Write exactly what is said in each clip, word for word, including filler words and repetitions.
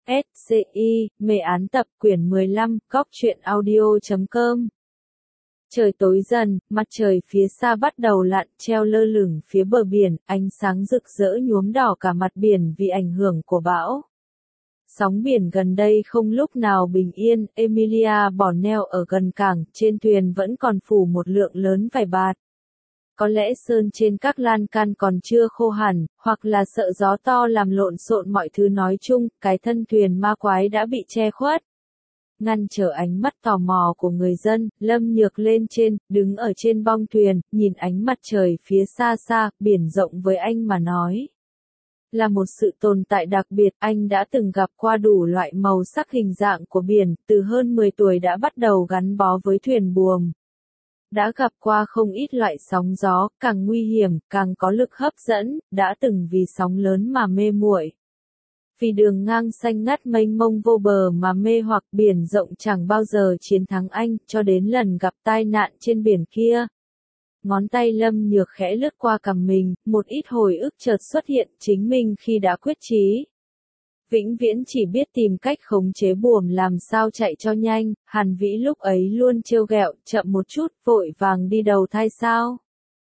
S C I, mê án tập quyển mười lăm, góc truyện audio chấm com. Trời tối dần, mặt trời phía xa bắt đầu lặn, treo lơ lửng phía bờ biển, ánh sáng rực rỡ nhuốm đỏ cả mặt biển vì ảnh hưởng của bão. Sóng biển gần đây không lúc nào bình yên, Emilia bỏ neo ở gần cảng, trên thuyền vẫn còn phủ một lượng lớn vải bạt. Có lẽ sơn trên các lan can còn chưa khô hẳn, hoặc là sợ gió to làm lộn xộn mọi thứ, nói chung, cái thân thuyền ma quái đã bị che khuất. Ngăn trở ánh mắt tò mò của người dân, Lâm Nhược lên trên, đứng ở trên bong thuyền, nhìn ánh mặt trời phía xa xa, biển rộng với anh mà nói. Là một sự tồn tại đặc biệt, anh đã từng gặp qua đủ loại màu sắc hình dạng của biển, từ hơn mười tuổi đã bắt đầu gắn bó với thuyền buồm. Đã gặp qua không ít loại sóng gió, càng nguy hiểm, càng có lực hấp dẫn, đã từng vì sóng lớn mà mê muội. Vì đường ngang xanh ngắt mênh mông vô bờ mà mê hoặc, biển rộng chẳng bao giờ chiến thắng anh, cho đến lần gặp tai nạn trên biển kia. Ngón tay Lâm Nhược khẽ lướt qua cằm mình, một ít hồi ức chợt xuất hiện, chính mình khi đã quyết chí. Vĩnh viễn chỉ biết tìm cách khống chế buồm làm sao chạy cho nhanh, Hàn Vĩ lúc ấy luôn trêu ghẹo, chậm một chút, vội vàng đi đầu thai sao.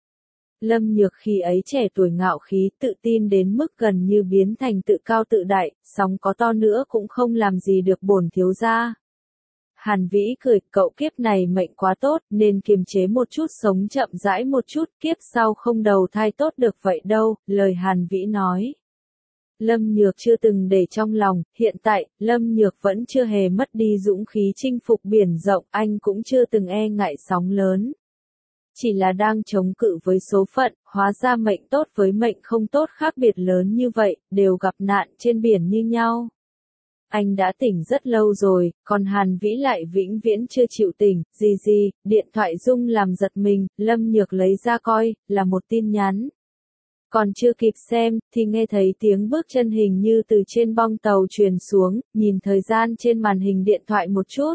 Lâm Nhược khi ấy trẻ tuổi ngạo khí, tự tin đến mức gần như biến thành tự cao tự đại, sóng có to nữa cũng không làm gì được bổn thiếu gia. Hàn Vĩ cười, cậu kiếp này mệnh quá tốt, nên kiềm chế một chút, sống chậm rãi một chút, kiếp sau không đầu thai tốt được vậy đâu, lời Hàn Vĩ nói. Lâm Nhược chưa từng để trong lòng, hiện tại, Lâm Nhược vẫn chưa hề mất đi dũng khí chinh phục biển rộng, anh cũng chưa từng e ngại sóng lớn. Chỉ là đang chống cự với số phận, hóa ra mệnh tốt với mệnh không tốt khác biệt lớn như vậy, đều gặp nạn trên biển như nhau. Anh đã tỉnh rất lâu rồi, còn Hàn Vĩ lại vĩnh viễn chưa chịu tỉnh, gì gì, điện thoại rung làm giật mình, Lâm Nhược lấy ra coi, là một tin nhắn. Còn chưa kịp xem, thì nghe thấy tiếng bước chân hình như từ trên bong tàu truyền xuống, nhìn thời gian trên màn hình điện thoại một chút.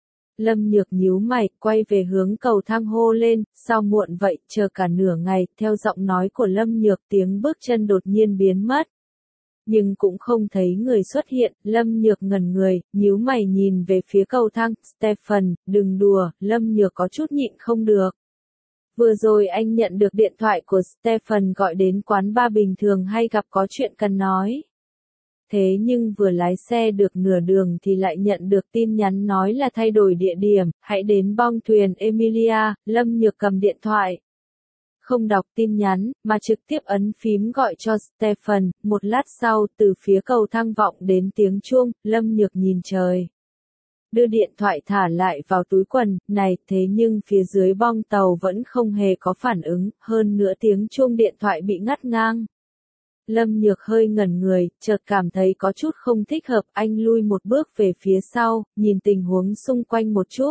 Lâm Nhược nhíu mày, quay về hướng cầu thang hô lên, sao muộn vậy, chờ cả nửa ngày, theo giọng nói của Lâm Nhược tiếng bước chân đột nhiên biến mất. Nhưng cũng không thấy người xuất hiện, Lâm Nhược ngẩn người, nhíu mày nhìn về phía cầu thang, Stephen, đừng đùa, Lâm Nhược có chút nhịn không được. Vừa rồi anh nhận được điện thoại của Stephen gọi đến quán bar bình thường hay gặp có chuyện cần nói. Thế nhưng vừa lái xe được nửa đường thì lại nhận được tin nhắn nói là thay đổi địa điểm, hãy đến bong thuyền Emilia, Lâm Nhược cầm điện thoại. Không đọc tin nhắn, mà trực tiếp ấn phím gọi cho Stephen, một lát sau, từ phía cầu thang vọng đến tiếng chuông, Lâm Nhược nhìn trời. Đưa điện thoại thả lại vào túi quần, này, thế nhưng phía dưới bong tàu vẫn không hề có phản ứng, hơn nữa tiếng chuông điện thoại bị ngắt ngang. Lâm Nhược hơi ngẩn người, chợt cảm thấy có chút không thích hợp, anh lui một bước về phía sau, nhìn tình huống xung quanh một chút.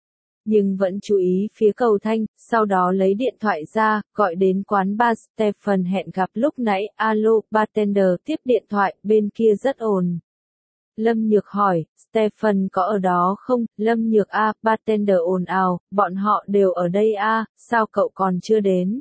Nhưng vẫn chú ý phía cầu thang, sau đó lấy điện thoại ra, gọi đến quán bar Stephen hẹn gặp lúc nãy, alo, bartender, tiếp điện thoại, bên kia rất ồn. Lâm Nhược hỏi, Stephen có ở đó không? Lâm Nhược a, bartender ồn ào, bọn họ đều ở đây a, sao cậu còn chưa đến?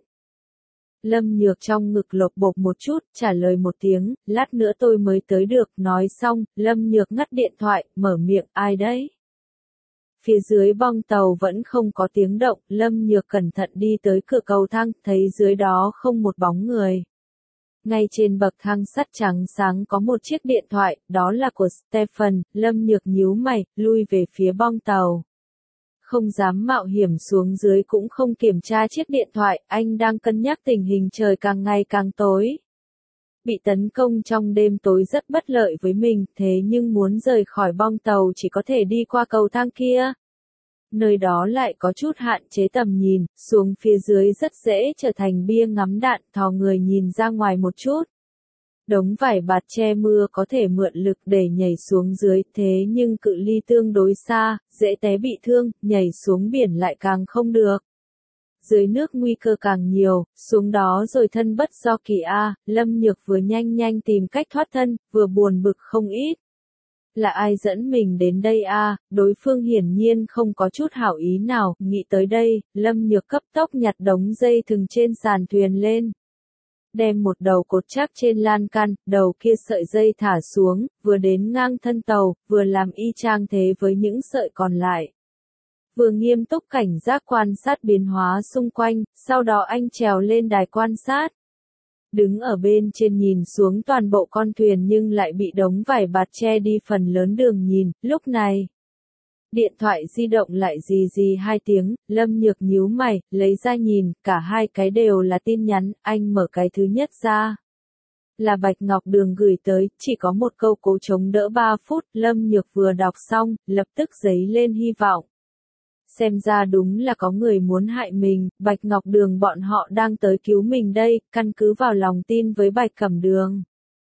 Lâm Nhược trong ngực lột bột một chút, trả lời một tiếng, lát nữa tôi mới tới được, nói xong, Lâm Nhược ngắt điện thoại, mở miệng, ai đấy? Phía dưới bong tàu vẫn không có tiếng động, Lâm Nhược cẩn thận đi tới cửa cầu thang, thấy dưới đó không một bóng người. Ngay trên bậc thang sắt trắng sáng có một chiếc điện thoại, đó là của Stephen, Lâm Nhược nhíu mày, lui về phía bong tàu. Không dám mạo hiểm xuống dưới cũng không kiểm tra chiếc điện thoại, anh đang cân nhắc tình hình trời càng ngày càng tối. Bị tấn công trong đêm tối rất bất lợi với mình, thế nhưng muốn rời khỏi bong tàu chỉ có thể đi qua cầu thang kia. Nơi đó lại có chút hạn chế tầm nhìn, xuống phía dưới rất dễ trở thành bia ngắm đạn, thò người nhìn ra ngoài một chút. Đống vải bạt che mưa có thể mượn lực để nhảy xuống dưới, thế nhưng cự ly tương đối xa, dễ té bị thương, nhảy xuống biển lại càng không được. Dưới nước nguy cơ càng nhiều, xuống đó rồi thân bất do kỳ a, Lâm Nhược vừa nhanh nhanh tìm cách thoát thân, vừa buồn bực không ít. Là ai dẫn mình đến đây a? Đối phương hiển nhiên không có chút hảo ý nào, nghĩ tới đây, Lâm Nhược cấp tốc nhặt đống dây thừng trên sàn thuyền lên. đem một đầu cột chắc trên lan can, đầu kia sợi dây thả xuống, vừa đến ngang thân tàu, vừa làm y chang thế với những sợi còn lại. Vừa nghiêm túc cảnh giác quan sát biến hóa xung quanh, sau đó anh trèo lên đài quan sát. Đứng ở bên trên nhìn xuống toàn bộ con thuyền nhưng lại bị đống vải bạt che đi phần lớn đường nhìn, lúc này. Điện thoại di động lại rì rì hai tiếng, Lâm Nhược nhíu mày, lấy ra nhìn, cả hai cái đều là tin nhắn, anh mở cái thứ nhất ra. Là Bạch Ngọc Đường gửi tới, chỉ có một câu cố chống đỡ ba phút, Lâm Nhược vừa đọc xong, lập tức dấy lên hy vọng. Xem ra đúng là có người muốn hại mình, Bạch Ngọc Đường bọn họ đang tới cứu mình đây, căn cứ vào lòng tin với Bạch Cẩm Đường.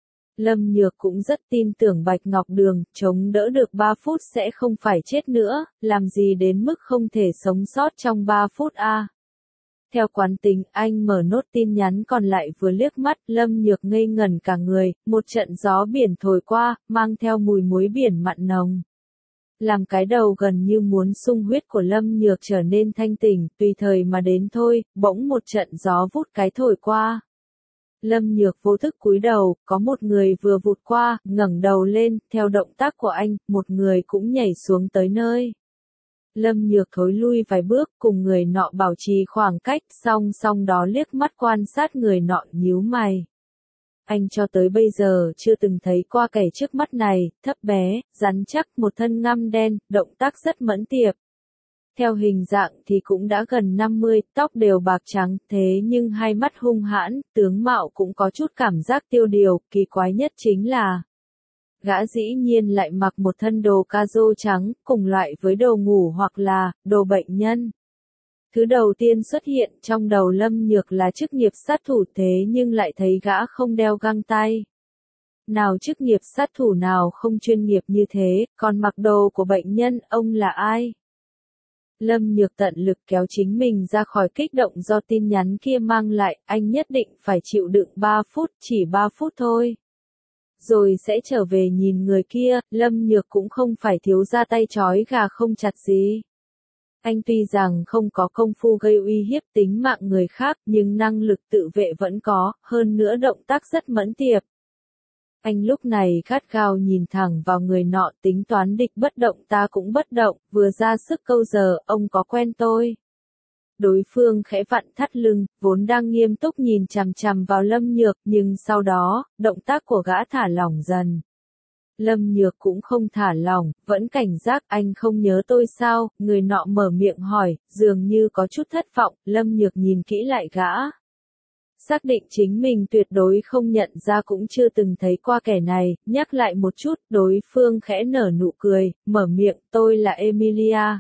Lâm Nhược cũng rất tin tưởng Bạch Ngọc Đường, chống đỡ được ba phút sẽ không phải chết nữa, làm gì đến mức không thể sống sót trong ba phút a. À. Theo quán tính, anh mở nốt tin nhắn còn lại vừa liếc mắt, Lâm Nhược ngây ngẩn cả người, một trận gió biển thổi qua, mang theo mùi muối biển mặn nồng. Làm cái đầu gần như muốn sung huyết của Lâm Nhược trở nên thanh tỉnh, tùy thời mà đến thôi, bỗng một trận gió vút cái thổi qua. Lâm Nhược vô thức cúi đầu, có một người vừa vụt qua, ngẩng đầu lên, theo động tác của anh, một người cũng nhảy xuống tới nơi. Lâm Nhược thối lui vài bước, cùng người nọ bảo trì khoảng cách, song song đó liếc mắt quan sát người nọ nhíu mày. Anh cho tới bây giờ chưa từng thấy qua kẻ trước mắt này, thấp bé, rắn chắc, một thân ngăm đen, động tác rất mẫn tiệp. Theo hình dạng thì cũng đã gần năm mươi, tóc đều bạc trắng, thế nhưng hai mắt hung hãn, tướng mạo cũng có chút cảm giác tiêu điều, kỳ quái nhất chính là gã dĩ nhiên lại mặc một thân đồ ca rô trắng, cùng loại với đồ ngủ hoặc là đồ bệnh nhân. Thứ đầu tiên xuất hiện trong đầu Lâm Nhược là chức nghiệp sát thủ, thế nhưng lại thấy gã không đeo găng tay. Nào chức nghiệp sát thủ nào không chuyên nghiệp như thế, còn mặc đồ của bệnh nhân, ông là ai? Lâm Nhược tận lực kéo chính mình ra khỏi kích động do tin nhắn kia mang lại, anh nhất định phải chịu đựng ba phút, chỉ ba phút thôi. Rồi sẽ trở về nhìn người kia, Lâm Nhược cũng không phải thiếu ra tay trói gà không chặt gì. Anh tuy rằng không có công phu gây uy hiếp tính mạng người khác, nhưng năng lực tự vệ vẫn có, hơn nữa động tác rất mẫn tiệp. Anh lúc này gắt gao nhìn thẳng vào người nọ, tính toán địch bất động ta cũng bất động, vừa ra sức câu giờ, ông có quen tôi. Đối phương khẽ vặn thắt lưng, vốn đang nghiêm túc nhìn chằm chằm vào Lâm Nhược, nhưng sau đó, động tác của gã thả lỏng dần. Lâm Nhược cũng không thả lỏng, vẫn cảnh giác, anh không nhớ tôi sao, người nọ mở miệng hỏi, dường như có chút thất vọng, Lâm Nhược nhìn kỹ lại gã. Xác định chính mình tuyệt đối không nhận ra cũng chưa từng thấy qua kẻ này, nhắc lại một chút, đối phương khẽ nở nụ cười, mở miệng, tôi là Emilia.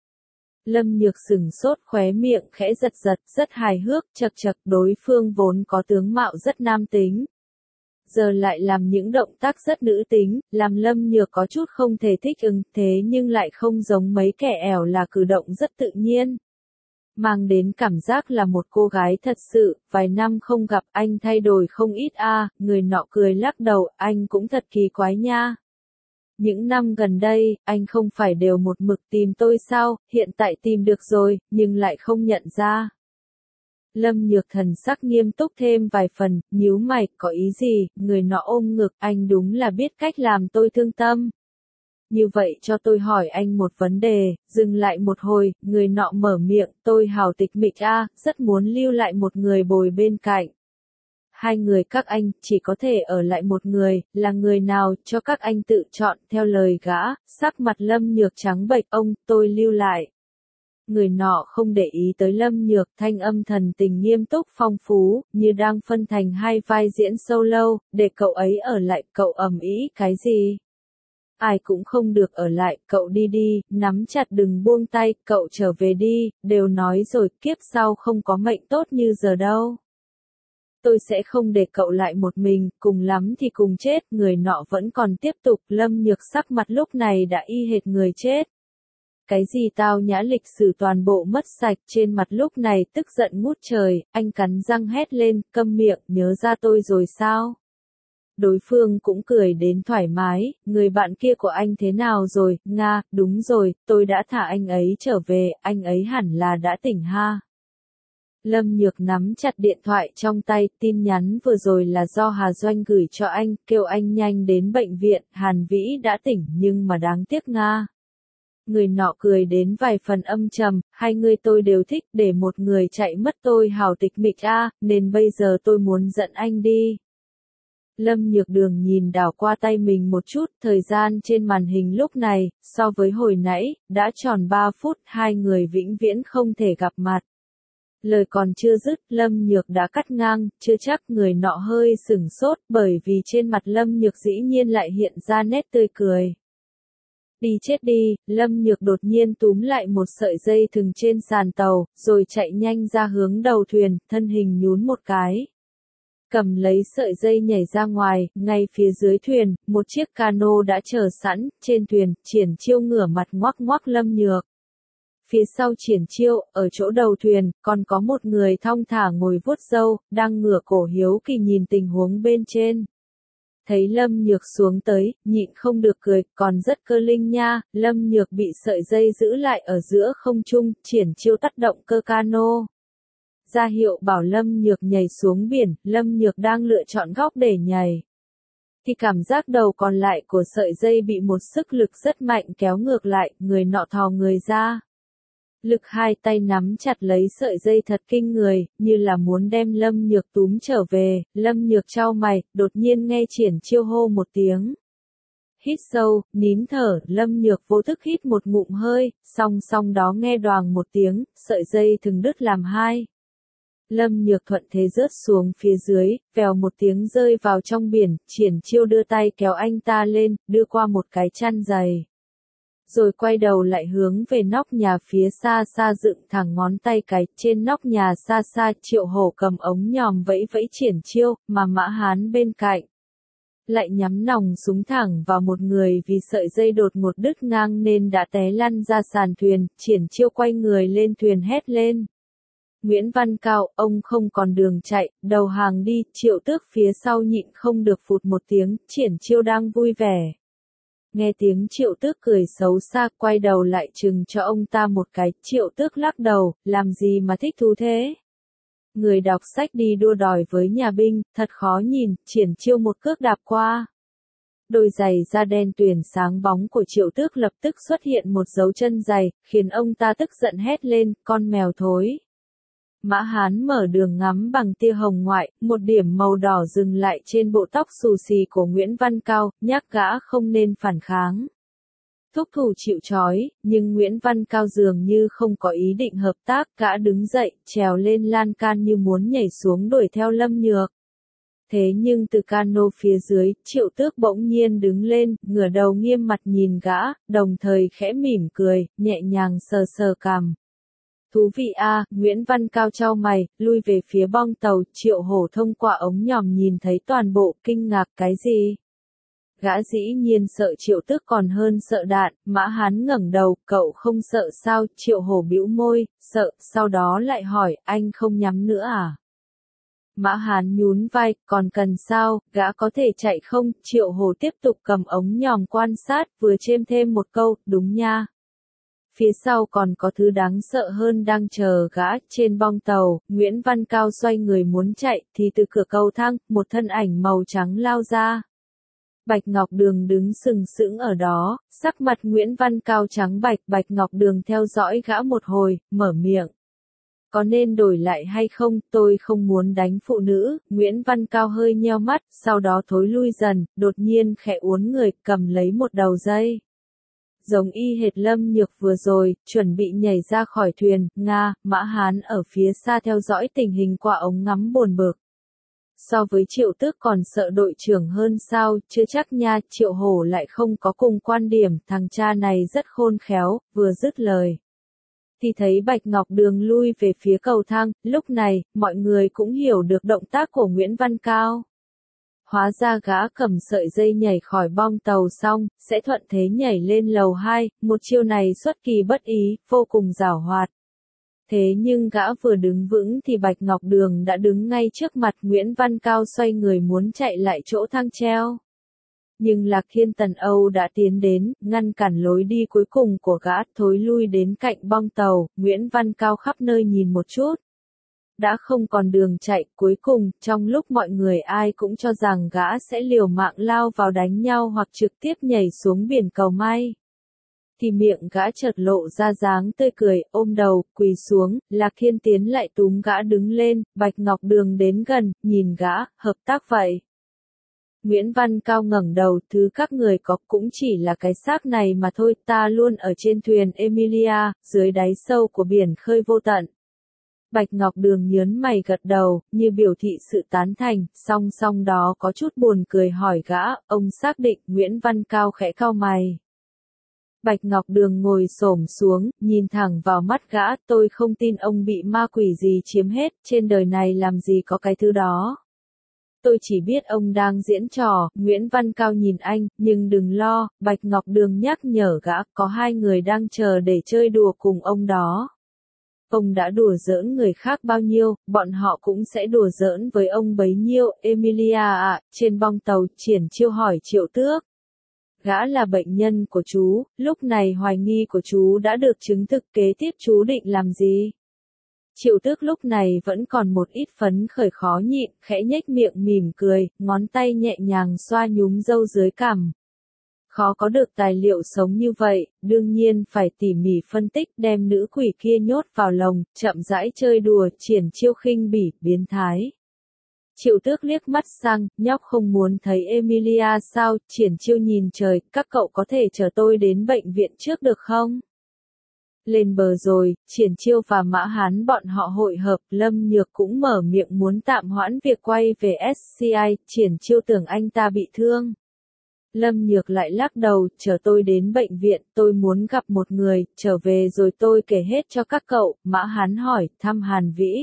Lâm Nhược sừng sốt, khóe miệng khẽ giật giật, rất hài hước, chật chật, đối phương vốn có tướng mạo rất nam tính. Giờ lại làm những động tác rất nữ tính, làm Lâm Nhược có chút không thể thích ứng, thế nhưng lại không giống mấy kẻ ẻo là cử động rất tự nhiên. Mang đến cảm giác là một cô gái thật sự, vài năm không gặp anh thay đổi không ít a. À, người nọ cười lắc đầu, anh cũng thật kỳ quái nha. Những năm gần đây, anh không phải đều một mực tìm tôi sao, hiện tại tìm được rồi, nhưng lại không nhận ra. Lâm Nhược thần sắc nghiêm túc thêm vài phần, nhíu mày, có ý gì, người nọ ôm ngực, anh đúng là biết cách làm tôi thương tâm. Như vậy cho tôi hỏi anh một vấn đề, dừng lại một hồi, người nọ mở miệng, tôi hào tịch mịch a, rất muốn lưu lại một người bồi bên cạnh. Hai người các anh, chỉ có thể ở lại một người, là người nào, cho các anh tự chọn, theo lời gã, sắc mặt Lâm Nhược trắng bệch, ông, tôi lưu lại. Người nọ không để ý tới Lâm Nhược, thanh âm thần tình nghiêm túc phong phú, như đang phân thành hai vai diễn solo, để cậu ấy ở lại, cậu ầm ĩ cái gì? Ai cũng không được ở lại, cậu đi đi, nắm chặt đừng buông tay, cậu trở về đi, đều nói rồi, kiếp sau không có mệnh tốt như giờ đâu. Tôi sẽ không để cậu lại một mình, cùng lắm thì cùng chết, người nọ vẫn còn tiếp tục, Lâm Nhược sắc mặt lúc này đã y hệt người chết. Cái gì tao nhã lịch sử toàn bộ mất sạch, trên mặt lúc này tức giận ngút trời, anh cắn răng hét lên, câm miệng, nhớ ra tôi rồi sao? Đối phương cũng cười đến thoải mái, người bạn kia của anh thế nào rồi, Nga, đúng rồi, tôi đã thả anh ấy trở về, anh ấy hẳn là đã tỉnh ha. Lâm Nhược nắm chặt điện thoại trong tay, tin nhắn vừa rồi là do Hà Doanh gửi cho anh, kêu anh nhanh đến bệnh viện, Hàn Vĩ đã tỉnh nhưng mà đáng tiếc nga. Người nọ cười đến vài phần âm trầm, hai người tôi đều thích, để một người chạy mất tôi hào tịch mịch a, nên bây giờ tôi muốn dẫn anh đi. Lâm Nhược Đường nhìn đảo qua tay mình một chút, thời gian trên màn hình lúc này, so với hồi nãy, đã tròn ba phút, hai người vĩnh viễn không thể gặp mặt. Lời còn chưa dứt, Lâm Nhược đã cắt ngang, chưa chắc người nọ hơi sửng sốt, bởi vì trên mặt Lâm Nhược dĩ nhiên lại hiện ra nét tươi cười. Đi chết đi, Lâm Nhược đột nhiên túm lại một sợi dây thừng trên sàn tàu, rồi chạy nhanh ra hướng đầu thuyền, thân hình nhún một cái. Cầm lấy sợi dây nhảy ra ngoài, ngay phía dưới thuyền, một chiếc cano đã chờ sẵn, trên thuyền, Triển Chiêu ngửa mặt ngoắc ngoắc Lâm Nhược. Phía sau Triển Chiêu, ở chỗ đầu thuyền, còn có một người thong thả ngồi vuốt râu, đang ngửa cổ hiếu kỳ nhìn tình huống bên trên. Thấy Lâm Nhược xuống tới, nhịn không được cười, còn rất cơ linh nha, Lâm Nhược bị sợi dây giữ lại ở giữa không trung, Triển Chiêu tác động cơ cano. Ra hiệu bảo Lâm Nhược nhảy xuống biển, Lâm Nhược đang lựa chọn góc để nhảy. Thì cảm giác đầu còn lại của sợi dây bị một sức lực rất mạnh kéo ngược lại, người nọ thò người ra. Lực hai tay nắm chặt lấy sợi dây thật kinh người, như là muốn đem Lâm Nhược túm trở về, Lâm Nhược chau mày, đột nhiên nghe Triển Chiêu hô một tiếng. Hít sâu, nín thở, Lâm Nhược vô thức hít một ngụm hơi, song song đó nghe đoàng một tiếng, sợi dây thừng đứt làm hai. Lâm Nhược thuận thế rớt xuống phía dưới, vèo một tiếng rơi vào trong biển, Triển Chiêu đưa tay kéo anh ta lên, đưa qua một cái chăn dày. Rồi quay đầu lại hướng về nóc nhà phía xa xa dựng thẳng ngón tay cái, trên nóc nhà xa xa Triệu Hổ cầm ống nhòm vẫy vẫy Triển Chiêu, mà Mã Hán bên cạnh lại nhắm nòng súng thẳng vào một người vì sợi dây đột ngột đứt ngang nên đã té lăn ra sàn thuyền, Triển Chiêu quay người lên thuyền hét lên. Nguyễn Văn Cao, ông không còn đường chạy, đầu hàng đi, Triệu Tước phía sau nhịn không được phụt một tiếng, Triển Chiêu đang vui vẻ. Nghe tiếng Triệu Tước cười xấu xa, quay đầu lại chừng cho ông ta một cái, Triệu Tước lắc đầu, làm gì mà thích thú thế? Người đọc sách đi đua đòi với nhà binh, thật khó nhìn, Triển Chiêu một cước đạp qua. Đôi giày da đen tuyền sáng bóng của Triệu Tước lập tức xuất hiện một dấu chân giày, khiến ông ta tức giận hét lên, con mèo thối. Mã Hán mở đường ngắm bằng tia hồng ngoại, một điểm màu đỏ dừng lại trên bộ tóc xù xì của Nguyễn Văn Cao, nhắc gã không nên phản kháng. Thúc thủ chịu trói, nhưng Nguyễn Văn Cao dường như không có ý định hợp tác, gã đứng dậy, trèo lên lan can như muốn nhảy xuống đuổi theo Lâm Nhược. Thế nhưng từ cano phía dưới, Triệu Tước bỗng nhiên đứng lên, ngửa đầu nghiêm mặt nhìn gã, đồng thời khẽ mỉm cười, nhẹ nhàng sờ sờ cằm. Thú vị a, à, Nguyễn Văn Cao chau mày, lui về phía bong tàu, Triệu Hổ thông qua ống nhòm nhìn thấy toàn bộ, kinh ngạc cái gì? Gã dĩ nhiên sợ Triệu Tước còn hơn sợ đạn, Mã Hán ngẩng đầu, cậu không sợ sao? Triệu Hổ bĩu môi, sợ, sau đó lại hỏi, anh không nhắm nữa à? Mã Hán nhún vai, còn cần sao, gã có thể chạy không? Triệu Hổ tiếp tục cầm ống nhòm quan sát, vừa chêm thêm một câu, đúng nha. Phía sau còn có thứ đáng sợ hơn đang chờ gã, trên bong tàu, Nguyễn Văn Cao xoay người muốn chạy, thì từ cửa cầu thang, một thân ảnh màu trắng lao ra. Bạch Ngọc Đường đứng sừng sững ở đó, sắc mặt Nguyễn Văn Cao trắng bạch, Bạch Ngọc Đường theo dõi gã một hồi, mở miệng. Có nên đổi lại hay không, tôi không muốn đánh phụ nữ, Nguyễn Văn Cao hơi nheo mắt, sau đó thối lui dần, đột nhiên khẽ uốn người, cầm lấy một đầu dây. Giống y hệt Lâm Nhược vừa rồi, chuẩn bị nhảy ra khỏi thuyền, Nga, Mã Hán ở phía xa theo dõi tình hình qua ống ngắm buồn bực. So với Triệu Tước còn sợ đội trưởng hơn sao, chưa chắc nha, Triệu Hổ lại không có cùng quan điểm, thằng cha này rất khôn khéo, vừa dứt lời. Thì thấy Bạch Ngọc Đường lui về phía cầu thang, lúc này, mọi người cũng hiểu được động tác của Nguyễn Văn Cao. Hóa ra gã cầm sợi dây nhảy khỏi bong tàu xong, sẽ thuận thế nhảy lên lầu hai, một chiêu này xuất kỳ bất ý, vô cùng giảo hoạt. Thế nhưng gã vừa đứng vững thì Bạch Ngọc Đường đã đứng ngay trước mặt, Nguyễn Văn Cao xoay người muốn chạy lại chỗ thang treo. Nhưng Lạc Thiên Tần Âu đã tiến đến, ngăn cản lối đi cuối cùng của gã, thối lui đến cạnh bong tàu, Nguyễn Văn Cao khắp nơi nhìn một chút. đã không còn đường chạy, cuối cùng, trong lúc mọi người ai cũng cho rằng gã sẽ liều mạng lao vào đánh nhau hoặc trực tiếp nhảy xuống biển cầu may, thì miệng gã chợt lộ ra dáng tươi cười, ôm đầu, quỳ xuống, Lạc Hiên tiến lại túm gã đứng lên, Bạch Ngọc Đường đến gần, nhìn gã, hợp tác vậy. Nguyễn Văn Cao ngẩng đầu, thứ các người có cũng chỉ là cái xác này mà thôi, ta luôn ở trên thuyền Emilia, dưới đáy sâu của biển khơi vô tận. Bạch Ngọc Đường nhớn mày gật đầu, như biểu thị sự tán thành, song song đó có chút buồn cười hỏi gã, ông xác định, Nguyễn Văn Cao khẽ cau mày. Bạch Ngọc Đường ngồi xổm xuống, nhìn thẳng vào mắt gã, tôi không tin ông bị ma quỷ gì chiếm hết, trên đời này làm gì có cái thứ đó. Tôi chỉ biết ông đang diễn trò, Nguyễn Văn Cao nhìn anh, nhưng đừng lo, Bạch Ngọc Đường nhắc nhở gã, có hai người đang chờ để chơi đùa cùng ông đó. Ông đã đùa giỡn người khác bao nhiêu, bọn họ cũng sẽ đùa giỡn với ông bấy nhiêu. Emilia ạ, trên bong tàu, Triển Chiêu hỏi Triệu Tước. Gã là bệnh nhân của chú, lúc này hoài nghi của chú đã được chứng thực, kế tiếp chú định làm gì? Triệu Tước lúc này vẫn còn một ít phấn khởi khó nhịn, khẽ nhếch miệng mỉm cười, ngón tay nhẹ nhàng xoa nhúm râu dưới cằm. Khó có được tài liệu sống như vậy, đương nhiên phải tỉ mỉ phân tích, đem nữ quỷ kia nhốt vào lồng, chậm rãi chơi đùa, Triển Chiêu khinh bỉ, biến thái. Triệu Tước liếc mắt sang, nhóc không muốn thấy Emilia sao? Triển Chiêu nhìn trời, các cậu có thể chờ tôi đến bệnh viện trước được không? Lên bờ rồi, Triển Chiêu và Mã Hán bọn họ hội hợp, Lâm Nhược cũng mở miệng muốn tạm hoãn việc quay về ét xê i, Triển Chiêu tưởng anh ta bị thương. Lâm Nhược lại lắc đầu, chờ tôi đến bệnh viện, tôi muốn gặp một người, trở về rồi tôi kể hết cho các cậu. Mã Hán hỏi, thăm Hàn Vĩ.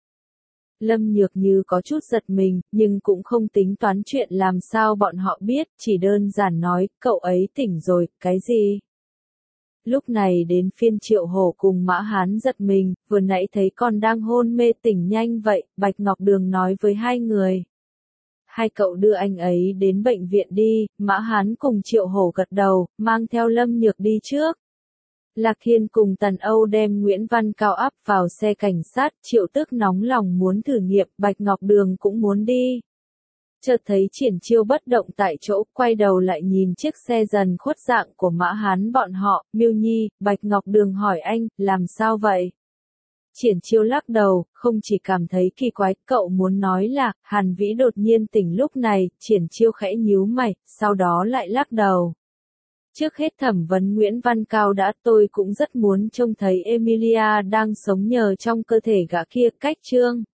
Lâm Nhược như có chút giật mình, nhưng cũng không tính toán chuyện làm sao bọn họ biết, chỉ đơn giản nói, cậu ấy tỉnh rồi, cái gì? Lúc này đến phiên Triệu Hổ cùng Mã Hán giật mình, vừa nãy thấy con đang hôn mê tỉnh nhanh vậy, Bạch Ngọc Đường nói với hai người. Hai cậu đưa anh ấy đến bệnh viện đi, Mã Hán cùng Triệu Hổ gật đầu, mang theo Lâm Nhược đi trước. Lạc Hiên cùng Tần Âu đem Nguyễn Văn Cao áp vào xe cảnh sát, Triệu Tước nóng lòng muốn thử nghiệm, Bạch Ngọc Đường cũng muốn đi. Chợt thấy Triển Chiêu bất động tại chỗ, quay đầu lại nhìn chiếc xe dần khuất dạng của Mã Hán bọn họ, Miêu Nhi, Bạch Ngọc Đường hỏi anh, làm sao vậy? Triển Chiêu lắc đầu, không chỉ cảm thấy kỳ quái, cậu muốn nói là, Hàn Vĩ đột nhiên tỉnh lúc này, Triển Chiêu khẽ nhíu mày, sau đó lại lắc đầu. Trước hết thẩm vấn Nguyễn Văn Cao đã, tôi cũng rất muốn trông thấy Emilia đang sống nhờ trong cơ thể gã kia, cách Trương.